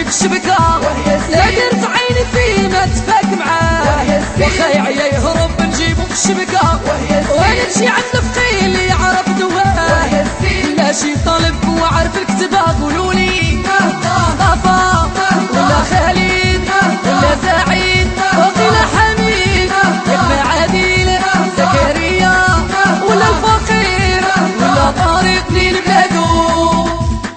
في الشبكة لا درت عيني فيه ما تفاك معاه واخا يعيا يهرب نجيبو في الشبكة وانا نمشي عند الفقيه اللي يعرف دواه لا شي طالب وعارف الكتبة قولولي مصطفى ولا خالد ولا سعيد وقيل حميد يا عادل زكريا ولا الفقير ولا طارق نيل بلادو.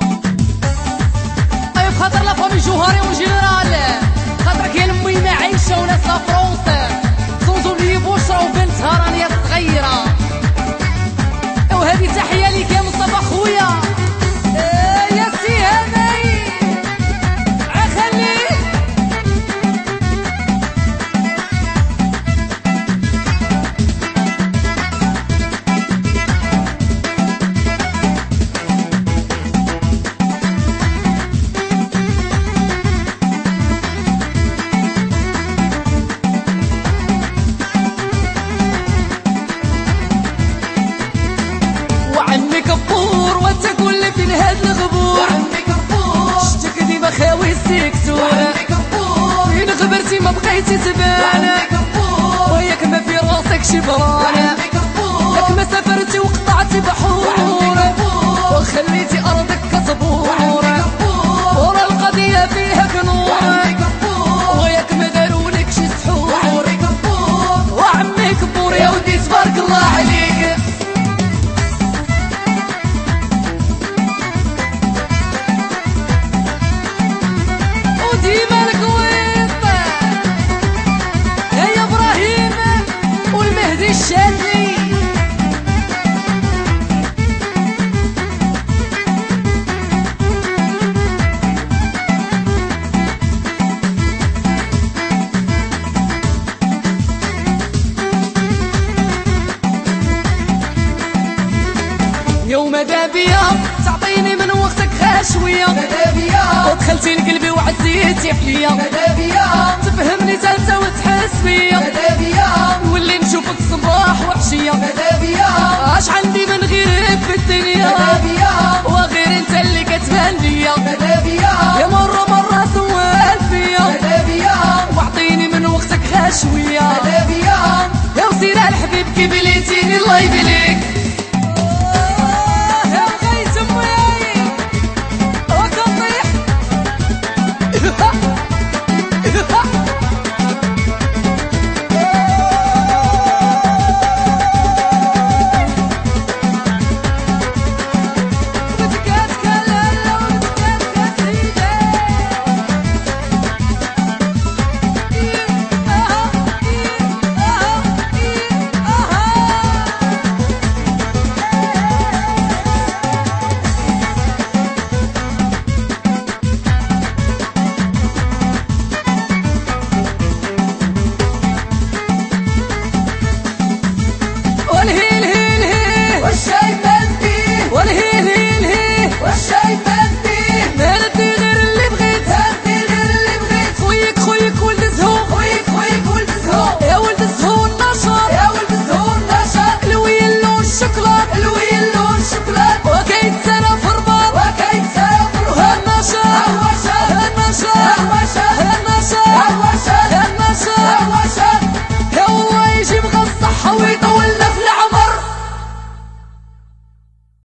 طيب خاطر لا فامي جوهري وجنرال خاطر كاين امي ما عايشه وناس لا فرونس صوزولي بشرى وبنتها رانيه صغيره وهذه تحيه ليك يا مصطفى خويا يا سي هناي عخليك وعمي كبور وتقول لي فين هاد الغبور وعمي كبور شتك ديما خاوي السكسور وعمي كبور فين غبرتي ما بقيتي تبان وعمي كبور وياك ما في راسك شبران وعمي كبور ياك ما سافرتي وقطعتي بحور وعمي كبور وخليتي ارضك كصبور وعمي كبور ورا القضيه فيها كنور وعمي كبور وياك ما دارولك شي سحور وعمي كبور وعمي كبور يا ودي تبارك الله عليك ديما الكويت يا ابراهيم والمهدي الشاذلي يوم دابية تعطيني من وقتك خاشوية مدابية ودخلتي لقلبي وعزيتي عليا مدابية تفهمني تنسى وتحس بيا مدابية نولي نشوفك صباح وعشية مدابية اش عندي من غيرك في الدنيا مدابية وغير انت اللي